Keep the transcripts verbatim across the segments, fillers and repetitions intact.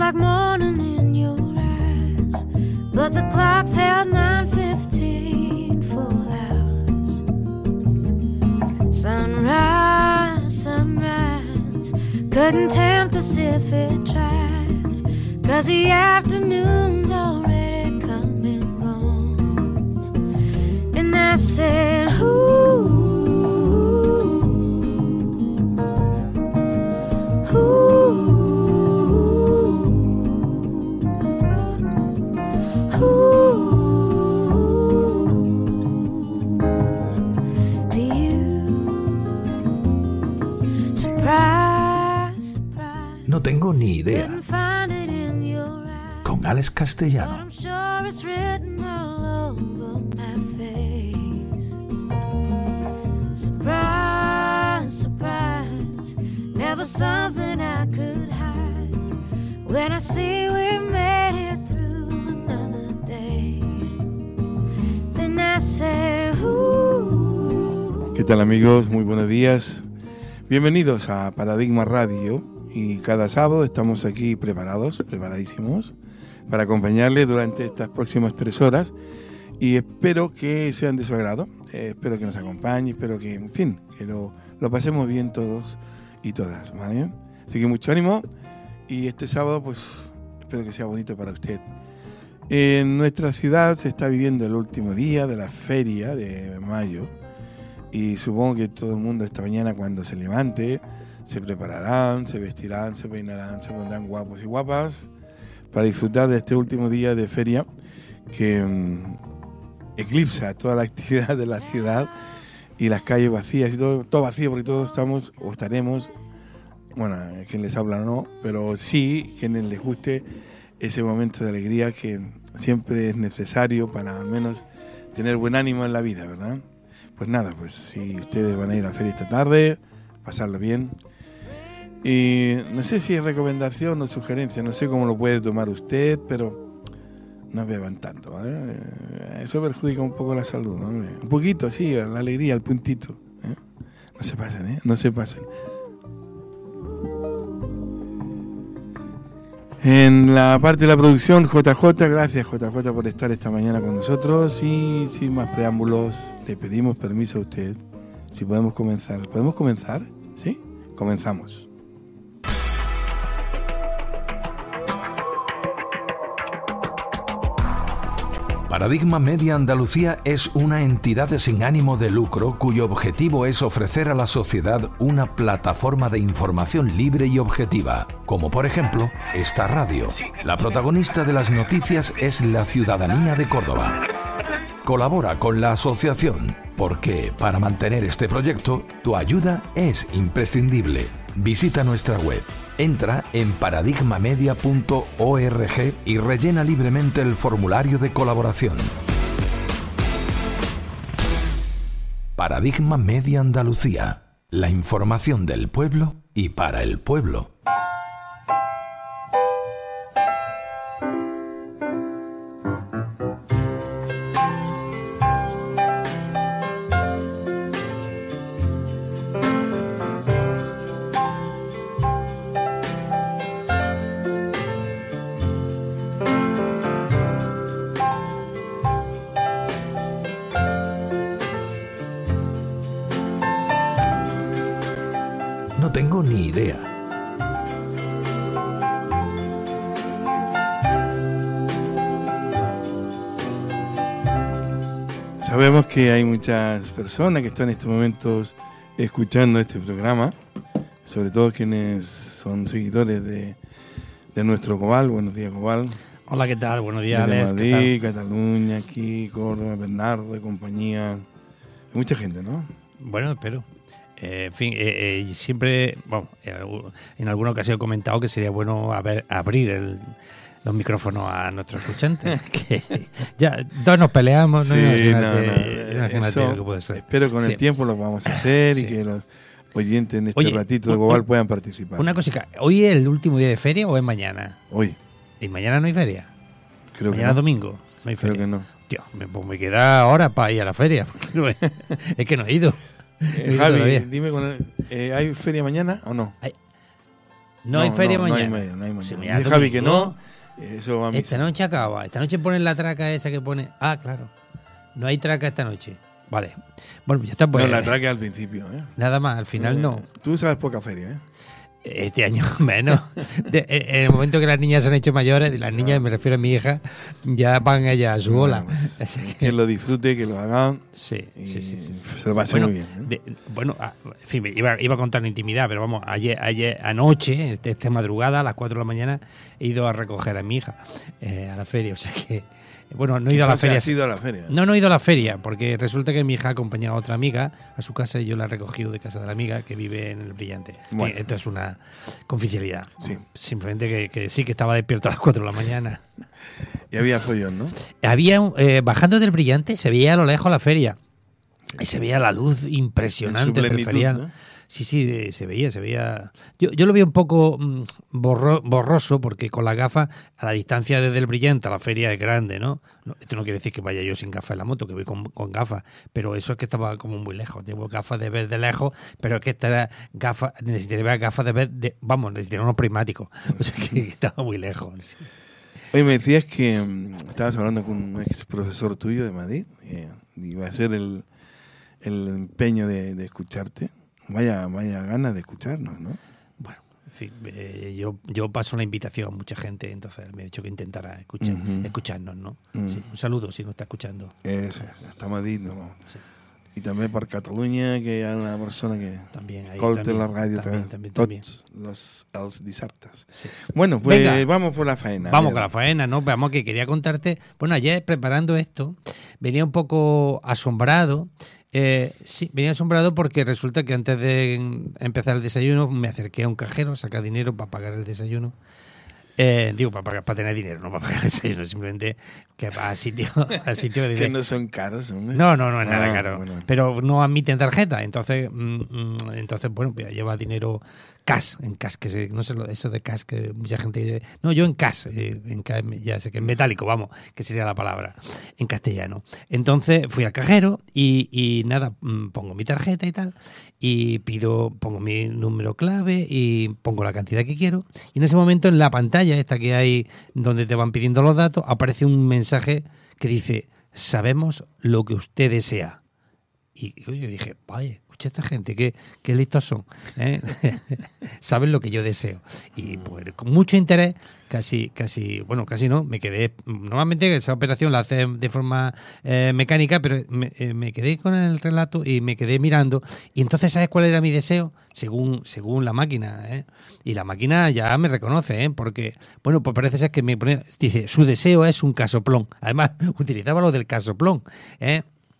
like morning in your eyes, but the clock's held nine fifteen full hours. Sunrise, sunrise, couldn't tempt us if it tried, 'cause the afternoon's already come and gone. And I said, ooh, No tengo ni idea. Con Alex Castellano. Something I could hide when I see we made it through another day. Then I say, ooh. ¿Qué tal, amigos? Muy buenos días. Bienvenidos a Paradigma Radio, y cada sábado estamos aquí preparados, preparadísimos para acompañarles durante estas próximas tres horas, y espero que sean de su agrado, eh, espero que nos acompañen, espero que, en fin, que lo, lo pasemos bien todos y todas, ¿vale? Así que mucho ánimo, y este sábado pues espero que sea bonito para usted. En nuestra ciudad se está viviendo el último día de la feria de mayo, y supongo que todo el mundo esta mañana, cuando se levante, se prepararán, se vestirán, se peinarán, se pondrán guapos y guapas para disfrutar de este último día de feria que um, eclipsa toda la actividad de la ciudad y las calles vacías y todo, todo vacío, porque todos estamos o estaremos, bueno, quien les habla no, pero sí quienes les guste ese momento de alegría que siempre es necesario para al menos tener buen ánimo en la vida, ¿verdad? Pues nada, pues si ustedes van a ir a la feria esta tarde, pasarlo bien. Y no sé si es recomendación o sugerencia, no sé cómo lo puede tomar usted, pero no beban tanto, ¿vale? Eso perjudica un poco la salud, ¿no? Un poquito, sí, la alegría, el puntito, ¿eh? No se pasen, ¿eh? No se pasen. En la parte de la producción, J J, gracias J J por estar esta mañana con nosotros, y sin más preámbulos, le pedimos permiso a usted, si podemos comenzar. ¿Podemos comenzar? ¿Sí? Comenzamos. Paradigma Media Andalucía es una entidad sin ánimo de lucro cuyo objetivo es ofrecer a la sociedad una plataforma de información libre y objetiva, como por ejemplo esta radio. La protagonista de las noticias es la ciudadanía de Córdoba. Colabora con la asociación, porque para mantener este proyecto tu ayuda es imprescindible. Visita nuestra web. Entra en paradigmamedia punto org y rellena libremente el formulario de colaboración. Paradigma Media Andalucía. La información del pueblo y para el pueblo. No tengo ni idea. Sabemos que hay muchas personas que están en estos momentos escuchando este programa, sobre todo quienes son seguidores de, de nuestro Cobal. Buenos días, Cobal. Hola, ¿qué tal? Buenos días, Desde Alex. Madrid, Cataluña, aquí, Córdoba, Bernardo, de compañía. Hay mucha gente, ¿no? Bueno, espero. Eh, en fin, eh, eh, siempre, bueno, eh, en alguna ocasión he comentado que sería bueno haber, abrir el, los micrófonos a nuestros escuchantes. Que ya dos nos peleamos, ¿no? Sí, Imagínate, no, no, imagínate eso, lo que puede ser. espero con Sí. el tiempo lo vamos a hacer, sí. Y que los oyentes en este Oye, ratito de Global puedan participar. Una cosita, ¿hoy es el último día de feria o es mañana? Hoy. ¿Y mañana no hay feria? Creo mañana que no. domingo no hay feria. Creo que no. Tío, me, pues me queda ahora para ir a la feria. No es, es que no he ido. Eh, Javi, dime, con el, eh, ¿hay feria mañana o no? Hay, No, hay feria no, mañana. No hay, no hay mañana. Sí, Dice Javi que no. Eso va a Esta noche acaba. Esta noche ponen la traca esa que pone. Ah, claro. No hay traca esta noche. Vale. Bueno, ya está. Pues, no, la traca al principio. ¿eh? Nada más, al final eh, no. Tú sabes poca feria, ¿eh? Este año menos. De, en el momento que las niñas se han hecho mayores, las niñas, me refiero a mi hija, ya van ellas a su bola. Bueno, pues, que lo disfrute, que lo hagan. Sí, sí, sí, sí, sí. Se lo va a hacer bueno, muy bien. ¿eh? De, bueno, a, en fin, iba, iba a contar la intimidad, pero vamos, ayer, ayer anoche, esta este madrugada, a las cuatro de la mañana, he ido a recoger a mi hija eh, a la feria. O sea que, bueno, no he ido a la feria. ¿Has ido a la feria? No, no he ido a la feria, porque resulta que mi hija ha acompañado a otra amiga a su casa y yo la he recogido de casa de la amiga que vive en el Brillante. Bueno. Esto es una confidencialidad. Sí. Simplemente que, que sí que estaba despierto a las cuatro de la mañana. Y había follón, ¿no? Había, un- eh, bajando del Brillante, se veía a lo lejos la feria. Y se veía la luz impresionante En su entre el plenitud, ferial. ¿no? Sí, sí, eh, se veía, se veía. Yo, yo lo vi un poco mm, borro- borroso porque con las gafas, a la distancia desde el Brillante a la feria es grande, ¿no? No, esto no quiere decir que vaya yo sin gafas en la moto, que voy con, con gafas, pero eso es que estaba como muy lejos. Tengo gafas de ver de lejos, pero es que esta gafas, necesitaría gafas de ver, de, vamos, necesitaría unos prismáticos. O sea que estaba muy lejos. Sí. Oye, me decías que um, estabas hablando con un ex profesor tuyo de Madrid, que iba a hacer el, el empeño de, de escucharte. Vaya, vaya ganas de escucharnos, ¿no? Bueno, en fin, eh, yo, yo paso la invitación a mucha gente, entonces me he dicho que intentara escuchar, Uh-huh. escucharnos, ¿no? Uh-huh. Sí, un saludo si nos está escuchando. Eso, hasta Madrid, ¿no? Sí. I també per Catalunya, que hi ha una persona que También, ahí, escolta también, la ràdio también, también, también. tots los, els dissabtes. Sí. Bueno, pues Venga. vamos por la faena. Vamos a con ver. la faena, ¿no? Vamos, que quería contarte. Bueno, ayer preparando esto, venía un poco asombrado. Eh, sí, venía asombrado porque resulta que antes de empezar el desayuno me acerqué a un cajero a sacar dinero para pagar el desayuno. Eh, digo, para, pagar, para tener dinero, no para pagar el desayuno, simplemente que va a sitio, a sitio que dice, Que no son caros, hombre. no, no, no es Ah, nada caro. bueno. Pero no admiten tarjeta. Entonces, mm, mm, entonces bueno, pues lleva dinero cash, en cash, que se, no sé lo, eso de cash que mucha gente dice. No, yo en cash, eh, en cash, ya sé que en metálico, vamos, que sería la palabra, en castellano. Entonces fui al cajero y, y nada, mm, pongo mi tarjeta y tal, y pido, pongo mi número clave y pongo la cantidad que quiero. Y en ese momento en la pantalla esta que hay donde te van pidiendo los datos, aparece un mensaje que dice: sabemos lo que usted desea. Y yo dije, vaya, escucha esta gente, qué, qué listos son, ¿eh? Saben lo que yo deseo. Y pues con mucho interés, casi, casi, bueno, casi no, me quedé, normalmente esa operación la hace de forma eh, mecánica, pero me, eh, me quedé con el relato y me quedé mirando. Y entonces, ¿sabes cuál era mi deseo? Según, según la máquina, ¿eh? Y la máquina ya me reconoce, ¿eh? Porque, bueno, pues parece ser que me pone, dice, su deseo es un casoplón. Además, utilizaba lo del casoplón, ¿eh?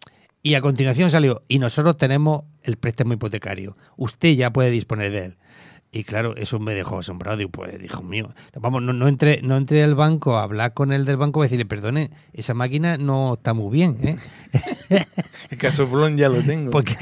Y a continuación salió, y nosotros tenemos el préstamo hipotecario. Usted ya puede disponer de él. Y claro, eso me dejó asombrado. Digo, pues, hijo mío, vamos, no, no, entré, no entré al banco a hablar con el del banco y decirle, perdone, esa máquina no está muy bien, ¿eh? El casoplón ya lo tengo. Porque...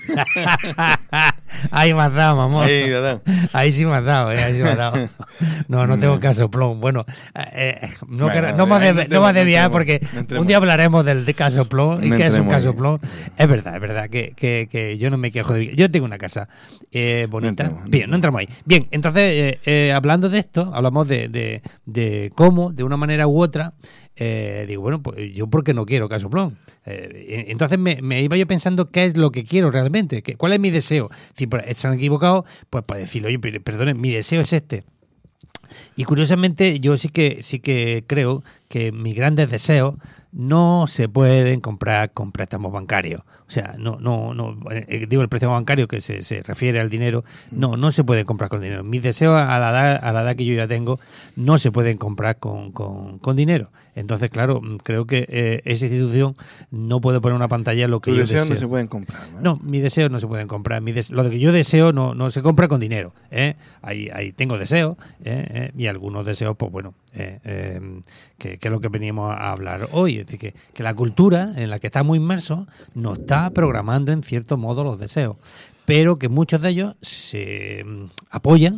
Ahí me has dado, mamón. Ahí, ¿verdad? Ahí sí me has dado, ¿eh? Ahí sí me has dado. No, no tengo casoplón. Bueno, eh, no, Bueno, que- no me ahí de- no no entremos, me desviar no porque entremos, no entremos. un día hablaremos del de casoplón y No qué es un entremos ahí. casoplón. Es verdad, es verdad que, que, que yo no me quejo de... Yo tengo una casa eh, bonita. No entremos, no Bien, no entramos ahí. Bien, entonces, eh, eh, hablando de esto, hablamos de, de, de cómo, de una manera u otra, eh, digo, bueno, pues yo porque no quiero casoplón. Eh, entonces me, me iba yo pensando qué es lo que quiero realmente, qué- cuál es mi deseo. Si pues, se han equivocado, pues para decirle, oye, pero- perdone, mi deseo es este. Y curiosamente yo sí que sí que creo que mis grandes deseos no se pueden comprar con préstamos bancarios. O sea, no, no, no, eh, digo el préstamo bancario que se, se refiere al dinero, no, no se puede comprar con dinero. Mis deseos a la edad, a la edad que yo ya tengo no se pueden comprar con, con, con dinero. Entonces, claro, creo que eh, esa institución no puede poner una pantalla en lo que Tus yo deseos deseo. no se pueden comprar, ¿no? No, mis deseos no se pueden comprar. Mi des- lo que yo deseo no, no se compra con dinero. ¿eh? Ahí, ahí tengo deseos ¿eh? ¿eh? y algunos deseos, pues bueno, eh, eh, que, que es lo que veníamos a hablar hoy. Es decir, que, que la cultura en la que estamos inmersos nos está programando en cierto modo los deseos, pero que muchos de ellos se mm, apoyan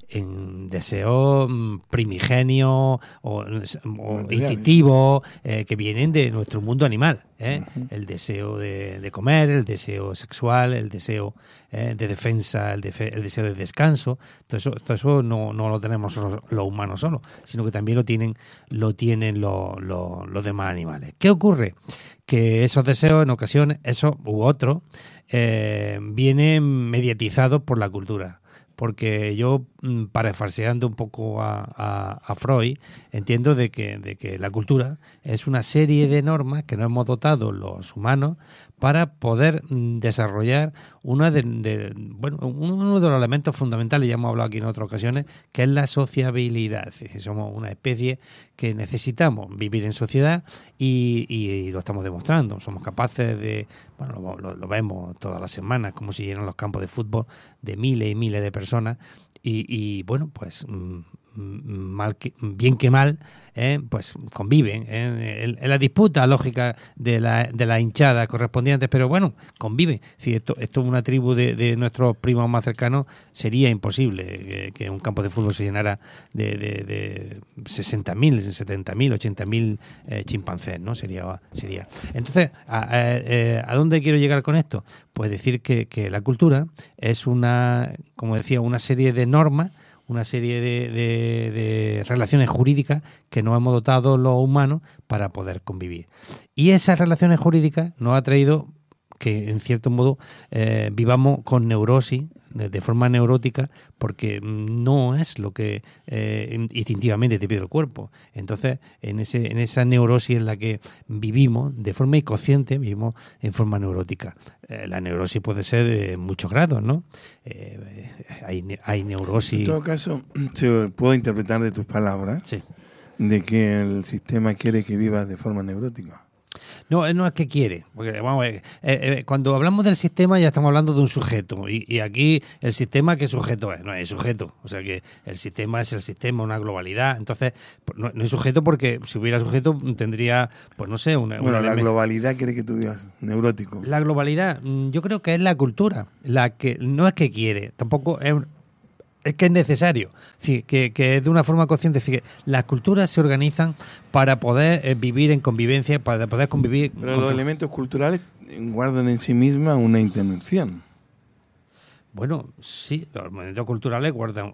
en deseos primigenios o, o instintivos eh, que vienen de nuestro mundo animal. ¿eh? Uh-huh. El deseo de, de comer, el deseo sexual, el deseo eh, de defensa, el, defe, el deseo de descanso. Todo eso, todo eso no, no lo tenemos los, los humanos solos, sino que también lo tienen, lo tienen los, los, los demás animales. ¿Qué ocurre? Que esos deseos en ocasiones, esos u otros, eh, vienen mediatizados por la cultura. Porque yo, parafraseando un poco a, a, a Freud, entiendo de que, de que la cultura es una serie de normas que nos hemos dotado los humanos para poder desarrollar una de, de, bueno, uno de los elementos fundamentales, ya hemos hablado aquí en otras ocasiones, que es la sociabilidad. Es decir, somos una especie que necesitamos vivir en sociedad y, y, y lo estamos demostrando. Somos capaces de, bueno, lo, lo, lo vemos todas las semanas, como si llenan los campos de fútbol de miles y miles de personas y, y bueno, pues mal que, bien que mal, eh, pues conviven eh, en, en la disputa lógica de la, de la hinchada correspondientes, pero bueno, conviven. Si esto, esto es una tribu de, de nuestros primos más cercanos, sería imposible que, que un campo de fútbol se llenara de, de, de sesenta mil, setenta mil, ochenta mil eh, chimpancés, ¿no? Sería, sería. Entonces, ¿a, a, ¿a dónde quiero llegar con esto? Pues decir que, que la cultura es una, como decía, una serie de normas, una serie de, de, de relaciones jurídicas que nos hemos dotado los humanos para poder convivir. Y esas relaciones jurídicas nos ha traído que, en cierto modo, eh, vivamos con neurosis, de forma neurótica, porque no es lo que eh, instintivamente te pide el cuerpo. Entonces, en ese en esa neurosis en la que vivimos, de forma inconsciente, vivimos en forma neurótica. Eh, la neurosis puede ser de muchos grados, ¿no? Eh, hay, hay neurosis... En todo caso, se puedo interpretar de tus palabras, sí, de que el sistema quiere que vivas de forma neurótica. No, no es que quiere, porque vamos a ver, eh, eh, cuando hablamos del sistema ya estamos hablando de un sujeto, y, y aquí el sistema, ¿qué sujeto es? No es sujeto, o sea que el sistema es el sistema, una globalidad, entonces no, no es sujeto porque si hubiera sujeto tendría, pues no sé, una... Bueno, una la elemento. globalidad quiere que tú vivas neurótico. La globalidad, yo creo que es la cultura, la que no es que quiere, tampoco es... Un, es que es necesario, es decir, que, que de una forma consciente, es decir, que las culturas se organizan para poder eh, vivir en convivencia, para poder convivir... Pero los otro... elementos culturales guardan en sí misma una intención. Bueno, sí, los elementos culturales guardan...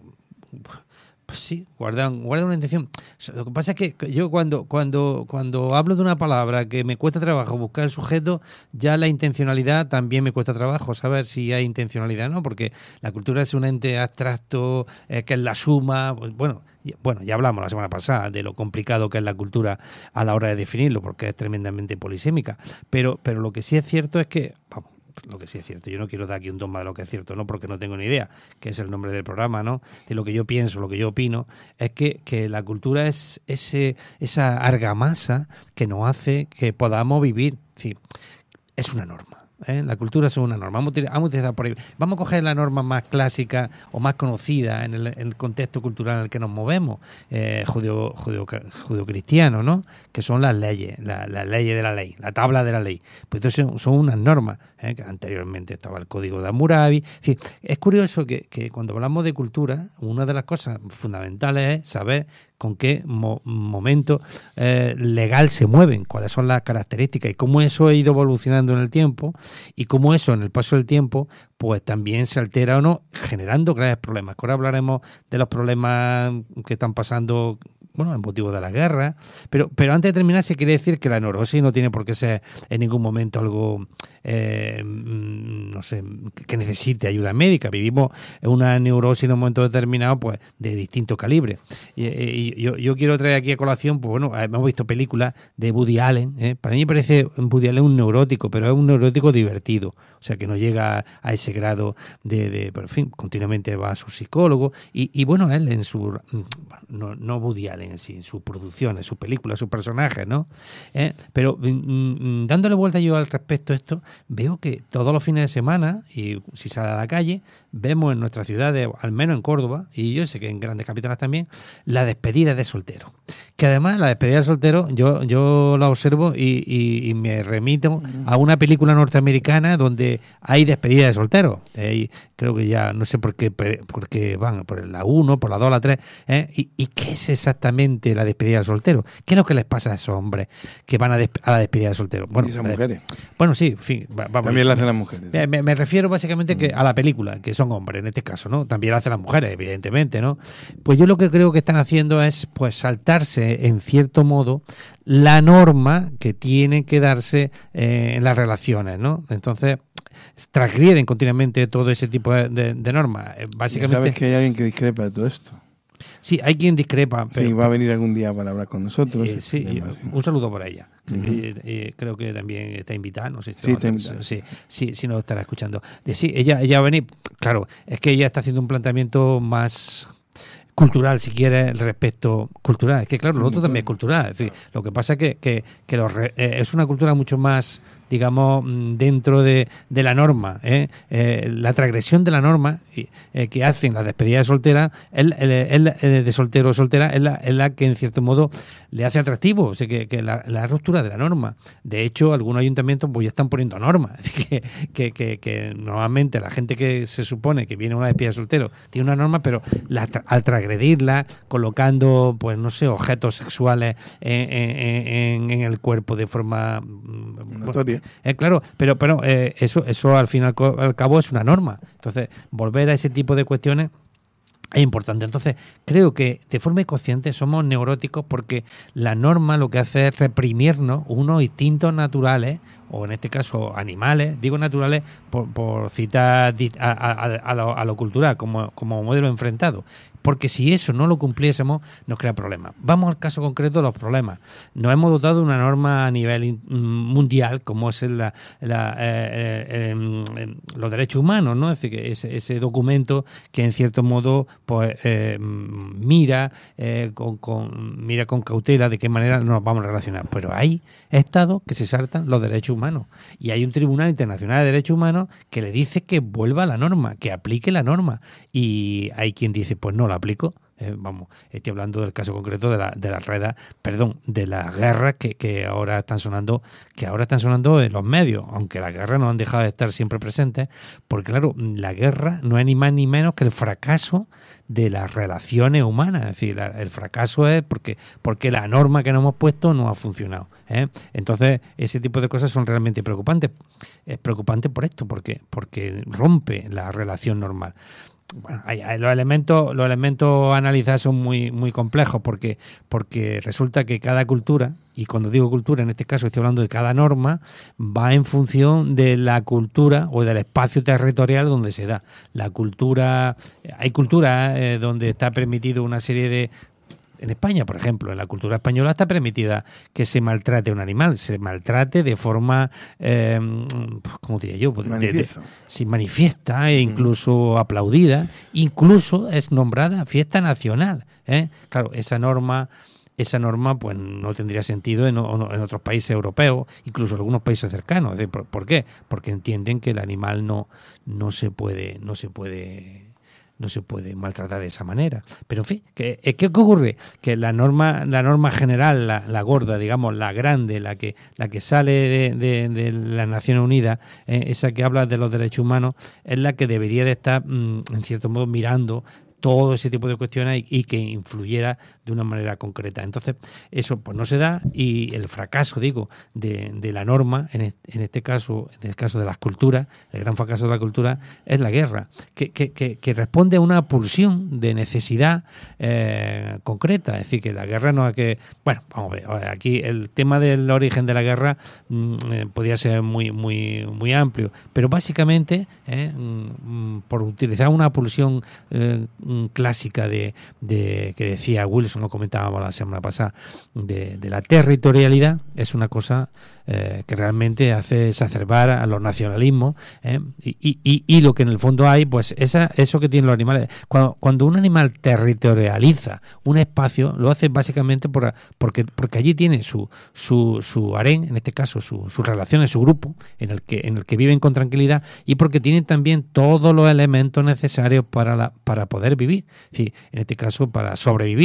Pues sí, guardan, guardan una intención. Lo que pasa es que yo cuando, cuando, cuando hablo de una palabra que me cuesta trabajo buscar el sujeto, ya la intencionalidad también me cuesta trabajo saber si hay intencionalidad o no, porque la cultura es un ente abstracto, eh, que es la suma. Bueno, bueno, ya hablamos la semana pasada de lo complicado que es la cultura a la hora de definirlo, porque es tremendamente polisémica. Pero, pero lo que sí es cierto es que, vamos, lo que sí es cierto, yo no quiero dar aquí un dogma de lo que es cierto, no, porque no tengo ni idea, que es el nombre del programa, ¿no? De lo que yo pienso, lo que yo opino, es que, que la cultura es ese esa argamasa que nos hace que podamos vivir. Es decir, es una norma. ¿Eh? La cultura es una norma. Vamos a, tirar, vamos, a tirar por ahí. Vamos a coger la norma más clásica o más conocida en el, en el contexto cultural en el que nos movemos, eh, judeo, judeo, judeocristiano, ¿no? Que son las leyes, las la leyes de la ley, la tabla de la ley. Pues entonces son, son unas normas, ¿eh? Que anteriormente estaba el Código de Hammurabi. Es decir, es curioso que, que cuando hablamos de cultura, una de las cosas fundamentales es saber con qué mo- momento eh, legal se mueven, cuáles son las características y cómo eso ha ido evolucionando en el tiempo y cómo eso en el paso del tiempo pues también se altera o no, generando graves problemas. Ahora hablaremos de los problemas que están pasando, bueno, el motivo de la guerra, pero pero antes de terminar se quiere decir que la neurosis no tiene por qué ser en ningún momento algo, eh, no sé, que necesite ayuda médica. Vivimos una neurosis en un momento determinado, pues, de distinto calibre. Y, y yo, yo quiero traer aquí a colación, pues bueno, hemos visto películas de Woody Allen, ¿eh? Para mí me parece Woody Allen un neurótico, pero es un neurótico divertido, o sea, que no llega a ese grado de, de pero en fin, continuamente va a su psicólogo, y, y bueno, él en su, no, no Woody Allen en sí, en sus producciones, sus películas, sus personajes, ¿no? ¿Eh? Pero mm, dándole vuelta yo al respecto a esto, veo que todos los fines de semana, y si sale a la calle, vemos en nuestras ciudades, al menos en Córdoba, y yo sé que en grandes capitales también, la despedida despedida de soltero. Que además la despedida de soltero yo, yo la observo y, y, y me remito a una película norteamericana donde hay despedida de soltero. Eh, creo que ya no sé por qué, por qué van por la uno, por la dos, la tres. ¿eh? Y, ¿Y qué es exactamente la despedida de soltero? ¿Qué es lo que les pasa a esos hombres que van a, a la despedida de soltero? Bueno, y esas mujeres. Bueno, sí, en fin. Vamos. También la hacen las mujeres. Me, me, me refiero básicamente que a la película, que son hombres en este caso, ¿no? También la hacen las mujeres, evidentemente, ¿no? Pues yo lo que creo que están haciendo es pues saltarse, en cierto modo, la norma que tiene que darse eh, en las relaciones, ¿no? Entonces, transgreden continuamente todo ese tipo de, de, de normas. Básicamente, ya sabes que hay alguien que discrepa de todo esto. Sí, hay quien discrepa. Pero, sí, va a venir algún día para hablar con nosotros. Eh, sí, tema, sí, un saludo por ella. Uh-huh. eh, eh, creo que también está invitada, no sé si, sí, no, sí, sí, sí, nos estará escuchando. De, sí, ella, ella va a venir, claro, es que ella está haciendo un planteamiento más cultural, si quieres, respecto cultural. Es que claro, lo otro también es cultural. Es decir, lo que pasa es que, que, que los re, eh, es una cultura mucho más, digamos, dentro de, de la norma. ¿eh? Eh, la transgresión de la norma eh, que hacen las despedidas de soltera, el, el, el, el de soltero o soltera, es la, es la que en cierto modo le hace atractivo, o sea, que, que la, la ruptura de la norma. De hecho, algunos ayuntamientos pues ya están poniendo normas. Es decir, que, que, que, que normalmente la gente que se supone que viene a una despedida de soltero tiene una norma, pero la, al transgredirla, colocando, pues no sé, objetos sexuales en, en, en, en el cuerpo de forma notoria. Eh, claro, pero pero eh, eso eso al fin y al cabo es una norma. Entonces, volver a ese tipo de cuestiones es importante. Entonces, creo que de forma inconsciente somos neuróticos porque la norma lo que hace es reprimirnos unos instintos naturales, o en este caso animales, digo naturales por, por citar a, a, a, lo, a lo cultural como, como modelo enfrentado. Porque si eso no lo cumpliésemos, nos crea problemas. Vamos al caso concreto de los problemas. Nos hemos dotado de una norma a nivel mundial, como es la, la, eh, eh, eh, los derechos humanos, ¿no? Es decir, que ese, ese documento que en cierto modo pues eh, mira, eh, con, con, mira con cautela de qué manera nos vamos a relacionar. Pero hay estados que se saltan los derechos humanos. Y hay un Tribunal Internacional de Derechos Humanos que le dice que vuelva a la norma, que aplique la norma. Y hay quien dice, pues no, la aplico. Eh, vamos, estoy hablando del caso concreto de la de la red, perdón, de las guerras que, que ahora están sonando, que ahora están sonando en los medios, aunque las guerras no han dejado de estar siempre presentes, porque claro, la guerra no es ni más ni menos que el fracaso de las relaciones humanas. Es decir, la, el fracaso es porque porque la norma que nos hemos puesto no ha funcionado. ¿eh? Entonces, ese tipo de cosas son realmente preocupantes. Es preocupante por esto, porque porque rompe la relación normal. Bueno, hay, hay los elementos, los elementos a analizar son muy, muy complejos porque, porque resulta que cada cultura, y cuando digo cultura, en este caso estoy hablando de cada norma, va en función de la cultura o del espacio territorial donde se da. La cultura, hay culturas eh, donde está permitido una serie de... En España, por ejemplo, en la cultura española está permitida que se maltrate a un animal, se maltrate de forma, eh, ¿cómo diría yo? Manifiesta. De, de, sí, manifiesta e incluso aplaudida, incluso es nombrada fiesta nacional. ¿eh? Claro, esa norma... Esa norma pues no tendría sentido en, en otros países europeos, incluso en algunos países cercanos. ¿Por, ¿Por qué? Porque entienden que el animal no, no se puede, no se puede, no se puede maltratar de esa manera. Pero en fin, ¿qué, qué ocurre? Que la norma, la norma general, la, la gorda, digamos, la grande, la que, la que sale de, de, de las Naciones Unidas, eh, esa que habla de los derechos humanos, es la que debería de estar, mmm, en cierto modo, mirando todo ese tipo de cuestiones y, y que influyera de una manera concreta. Entonces, eso pues no se da y el fracaso, digo, de, de la norma, en este, en este caso, en el caso de las culturas, el gran fracaso de la cultura es la guerra, que, que, que, que responde a una pulsión de necesidad eh, concreta. Es decir, que la guerra no es que... Bueno, vamos a ver, a ver, aquí el tema del origen de la guerra mmm, eh, podría ser muy, muy, muy amplio, pero básicamente, eh, mmm, por utilizar una pulsión eh, clásica de, de que decía Wilson, lo comentábamos la semana pasada, de, de la territorialidad, es una cosa eh, que realmente hace exacerbar a los nacionalismos eh, y, y, y lo que en el fondo hay, pues esa, eso que tienen los animales. Cuando, cuando un animal territorializa un espacio, lo hace básicamente por, porque, porque allí tiene su, su, su harén, en este caso su, sus relaciones, su grupo, en el que, en el que viven con tranquilidad y porque tienen también todos los elementos necesarios para, la, para poder vivir, es decir, en este caso para sobrevivir. Es decir,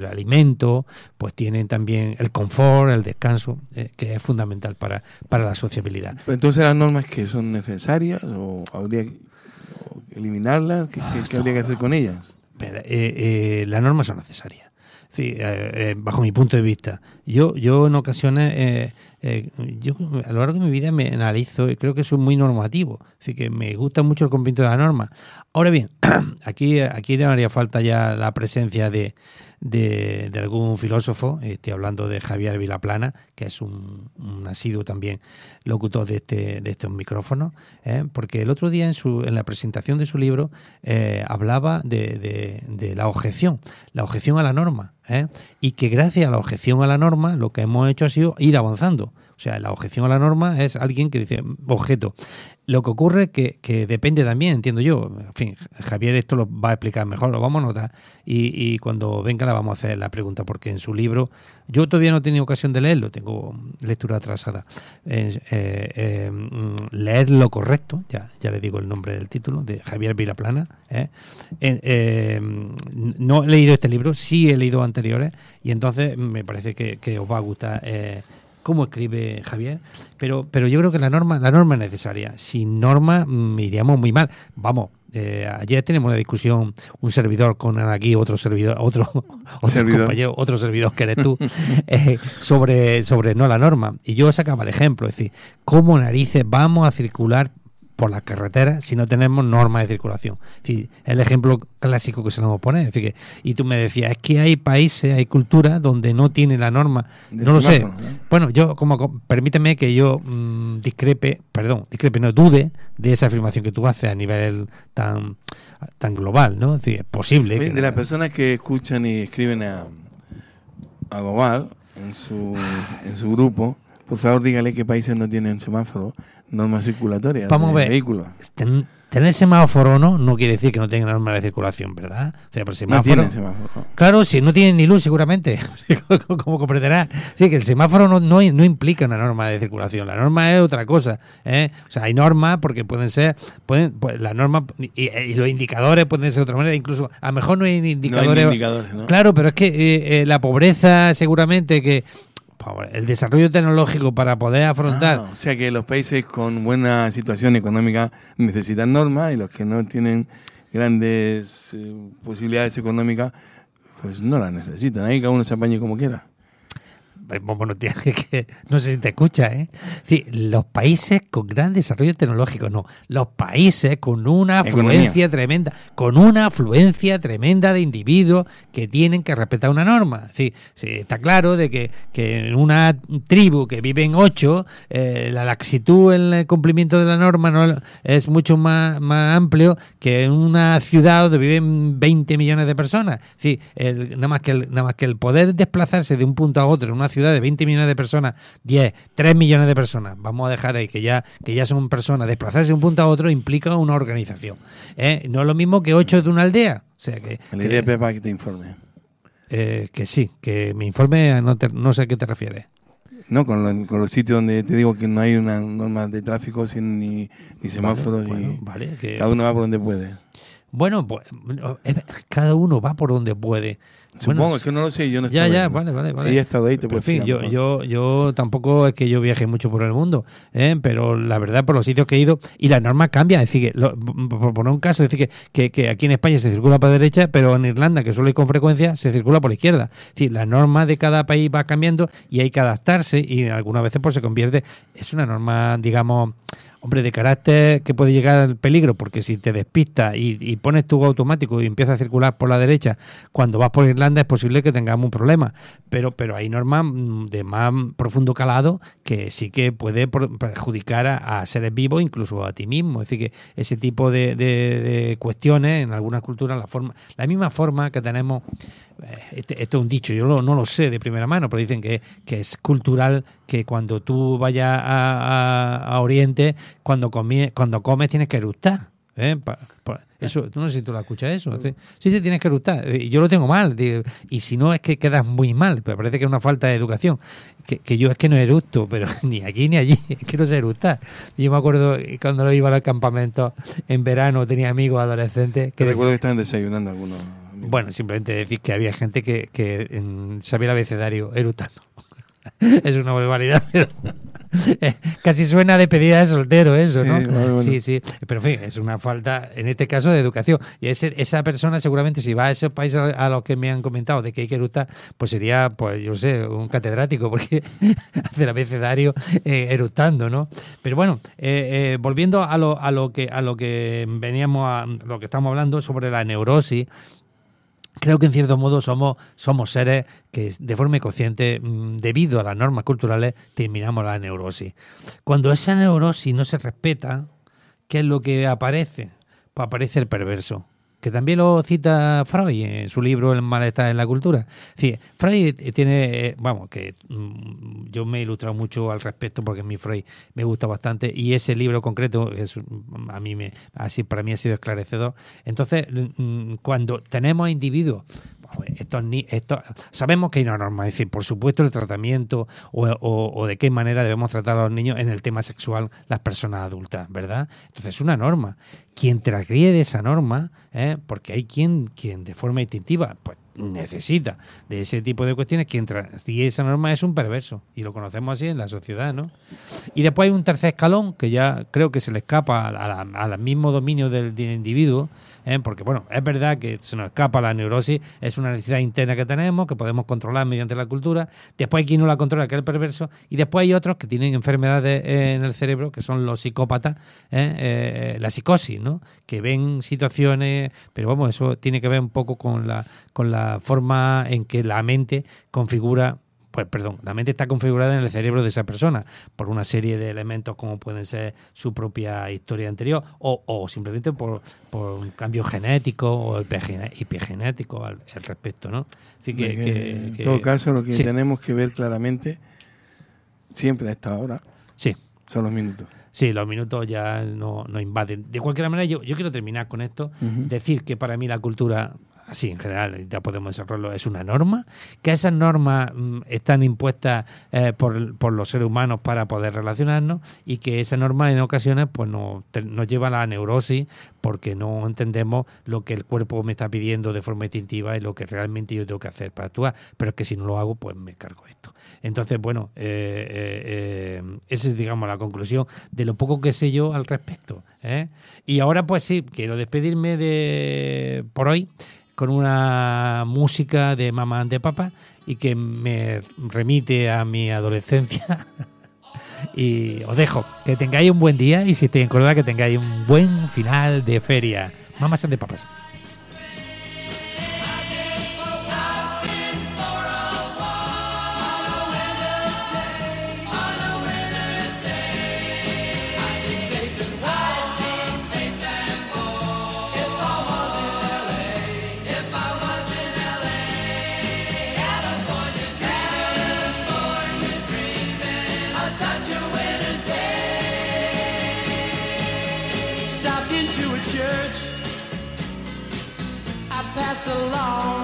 el alimento, pues tienen también el confort, el descanso, eh, que es fundamental para, para la sociabilidad. Entonces, ¿las normas que son necesarias o habría que o eliminarlas? ¿Qué, qué, qué habría que hacer con ellas? Pero, eh, eh, las normas son necesarias. Sí, eh, eh, bajo mi punto de vista. Yo, yo en ocasiones, eh, eh, yo a lo largo de mi vida me analizo y creo que soy muy normativo. Así que me gusta mucho el cumplimiento de la norma. Ahora bien, aquí, aquí no haría falta ya la presencia de, de, de algún filósofo. Estoy hablando de Javier Vilaplana, que es un, un asiduo también locutor de este de estos micrófonos, ¿eh? Porque el otro día en su en la presentación de su libro eh, hablaba de, de, de la objeción, la objeción a la norma, ¿eh? Y que gracias a la objeción a la norma lo que hemos hecho ha sido ir avanzando. O sea, la objeción a la norma es alguien que dice objeto. Lo que ocurre es que, que depende también, entiendo yo. En fin, Javier esto lo va a explicar mejor, lo vamos a notar. Y, y cuando venga la vamos a hacer la pregunta, porque en su libro, yo todavía no he tenido ocasión de leerlo, tengo lectura atrasada. Eh, eh, eh, leer lo correcto, ya, ya le digo el nombre del título, de Javier Vilaplana. ¿eh? Eh, eh, no he leído este libro, sí he leído anteriores, y entonces me parece que, que os va a gustar. Eh, cómo escribe Javier, pero pero yo creo que la norma la norma es necesaria. Sin norma mmm, iríamos muy mal. Vamos, eh, ayer tenemos una discusión, un servidor con aquí otro servidor, otro, otro servidor. compañero, otro servidor que eres tú, eh, sobre sobre no la norma. Y yo sacaba el ejemplo, es decir, ¿cómo narices vamos a circular por las carreteras si no tenemos normas de circulación? Es decir, el ejemplo clásico que se nos pone. Es decir, que, y tú me decías, es que hay países, hay culturas donde no tiene la norma. De no lo sé. semáforo, ¿no? Bueno, yo, como permíteme que yo mmm, discrepe, perdón, discrepe, no dude de esa afirmación que tú haces a nivel tan tan global, ¿no? Es decir, es posible. Oye, que de la- las personas que escuchan y escriben a, a Global en su, en su grupo, por favor dígale qué países no tienen semáforo, normas circulatorias Vamos de a ver. vehículos. ten- tener semáforo o no, no quiere decir que no tenga normas de circulación, ¿verdad? O sea, por No semáforo, tienen semáforo. no. claro, si no tienen ni luz, seguramente, como comprenderás. Sí, que el semáforo no, no, no implica una norma de circulación, la norma es otra cosa, ¿eh? O sea, hay normas porque pueden ser, pueden, pues, las normas y, y los indicadores pueden ser de otra manera, incluso a lo mejor no hay No hay indicadores. ni indicadores, ¿no? Claro, pero es que eh, eh, la pobreza seguramente que pues, el desarrollo tecnológico para poder afrontar. Ah, o sea que los países con buena situación económica necesitan normas y los que no tienen grandes eh, posibilidades económicas pues no las necesitan. Ahí cada uno se apañe como quiera. Bueno, tía, que, que no sé si te escucha, ¿eh? Sí, los países con gran desarrollo tecnológico, no. Los países con una Economía. afluencia tremenda, con una afluencia tremenda de individuos que tienen que respetar una norma. Sí, sí, está claro de que, que en una tribu que viven ocho, eh, la laxitud en el cumplimiento de la norma no es mucho más, más amplio que en una ciudad donde viven veinte millones de personas. Sí, el, nada más que el, nada más que el poder desplazarse de un punto a otro en una ciudad de veinte millones de personas, diez, tres millones de personas, vamos a dejar ahí que ya que ya son personas, desplazarse de un punto a otro implica una organización. ¿eh? No es lo mismo que ocho de una aldea. O sea que, La que, idea es Pepa que te informe. eh, que sí, que me informe, no, te- no sé a qué te refieres. No, con, lo- con los sitios donde te digo que no hay una norma de tráfico sin ni, ni semáforos Vale, y bueno, vale, que- cada uno va por donde puede. Bueno, pues eh, cada uno va por donde puede. Supongo, Bueno, es que no lo sé, yo no Ya, estoy ya, ahí, ¿no? vale, vale, vale. Ahí he estado ahí, te Pero, puedo en fin, yo, explicar mejor. yo, yo tampoco es que yo viaje mucho por el mundo, ¿eh? Pero la verdad, por los sitios que he ido, y las normas cambian. Es decir, que, lo- por poner un caso, es decir, que, que, que aquí en España se circula por la derecha, pero en Irlanda, que suele ir con frecuencia, se circula por la izquierda. Es decir, las normas de cada país va cambiando y hay que adaptarse, y algunas veces pues se convierte, es una norma, digamos, hombre, de carácter que puede llegar al peligro, porque si te despistas y, y pones tu automático y empiezas a circular por la derecha, cuando vas por Irlanda es posible que tengamos un problema. Pero pero hay normas mm, de más profundo calado que sí que puede por- perjudicar a, a seres vivos, incluso a ti mismo. Es decir, que ese tipo de, de- de cuestiones, en algunas culturas, la forma, la misma forma que tenemos, eh, este, esto es un dicho, yo lo- no lo sé de primera mano, pero dicen que, que es cultural que cuando tú vayas a, a- a Oriente, cuando, comie, cuando comes tienes que eructar. ¿eh? Pa- pa- eso, no sé si tú lo escuchas eso. Es decir, sí, sí, tienes que eructar. Y yo lo tengo mal. digo, Y si no, es que quedas muy mal. Pero parece que es una falta de educación. Que, que yo es que no eructo, pero ni aquí ni allí. Es que no sé eructar. Yo me acuerdo cuando lo iba a los campamentos en verano, tenía amigos adolescentes Que que recuerdo que estaban desayunando algunos. Bueno, simplemente decir que había gente que, que en, sabía el abecedario eructando. Es una barbaridad, pero eh, casi suena de pedida de soltero eso, ¿no? Sí, bueno, bueno. Sí, sí, pero en fin, es una falta, en este caso, de educación. Y ese, esa persona seguramente, si va a esos países a, a los que me han comentado de que hay que eructar, pues sería, pues yo sé, un catedrático, porque hace el abecedario eh, eructando, ¿no? Pero bueno, eh, eh, volviendo a lo, a lo que a lo que veníamos a lo que estamos hablando sobre la neurosis. Creo que en cierto modo somos, somos seres que de forma inconsciente, debido a las normas culturales, terminamos la neurosis. Cuando esa neurosis no se respeta, ¿qué es lo que aparece? Pues aparece el perverso, que también lo cita Freud en su libro El malestar en la cultura. Sí, Freud tiene, vamos, que mmm, yo me he ilustrado mucho al respecto porque a mí Freud me gusta bastante y ese libro concreto es, a mí me, así para mí ha sido esclarecedor. Entonces, mmm, cuando tenemos individuos, estos, estos, sabemos que hay una norma, es decir, por supuesto el tratamiento o, o, o de qué manera debemos tratar a los niños en el tema sexual las personas adultas, ¿verdad? Entonces es una norma. Quien transgrede esa norma, ¿eh? Porque hay quien, quien de forma instintiva pues necesita de ese tipo de cuestiones, quien transgrede esa norma es un perverso y lo conocemos así en la sociedad, ¿no? Y después hay un tercer escalón que ya creo que se le escapa al mismo dominio del, del individuo, ¿eh? Porque bueno, es verdad que se nos escapa la neurosis, es una necesidad interna que tenemos, que podemos controlar mediante la cultura. Después hay quien no la controla, que es el perverso, y después hay otros que tienen enfermedades eh, en el cerebro, que son los psicópatas, ¿eh? Eh, la psicosis, ¿no? Que ven situaciones, pero vamos, eso tiene que ver un poco con la, con la forma en que la mente configura. Pues perdón, la mente está configurada en el cerebro de esa persona por una serie de elementos como pueden ser su propia historia anterior o, o simplemente por, por un cambio genético o epigenético al, al respecto, ¿no? Así que, que, que, en que, todo caso, lo que sí. tenemos que ver claramente, siempre a esta hora, sí. son los minutos. Sí, los minutos ya no, no invaden. De cualquier manera, yo, yo quiero terminar con esto, Uh-huh. decir que para mí la cultura, así en general, ya podemos desarrollarlo, es una norma, que esas normas mm, están impuestas eh, por, por los seres humanos para poder relacionarnos y que esa norma en ocasiones pues nos, te, nos lleva a la neurosis porque no entendemos lo que el cuerpo me está pidiendo de forma instintiva y lo que realmente yo tengo que hacer para actuar, pero es que si no lo hago pues me cargo esto. Entonces, bueno, eh, eh, eh, esa es, digamos, la conclusión de lo poco que sé yo al respecto, ¿eh? Y ahora, pues sí, quiero despedirme de por hoy con una música de Mamá and the Papa y que me remite a mi adolescencia. Y os dejo, que tengáis un buen día y si estáis en Córdoba, que tengáis un buen final de feria. Mamá and the Papas. Passed along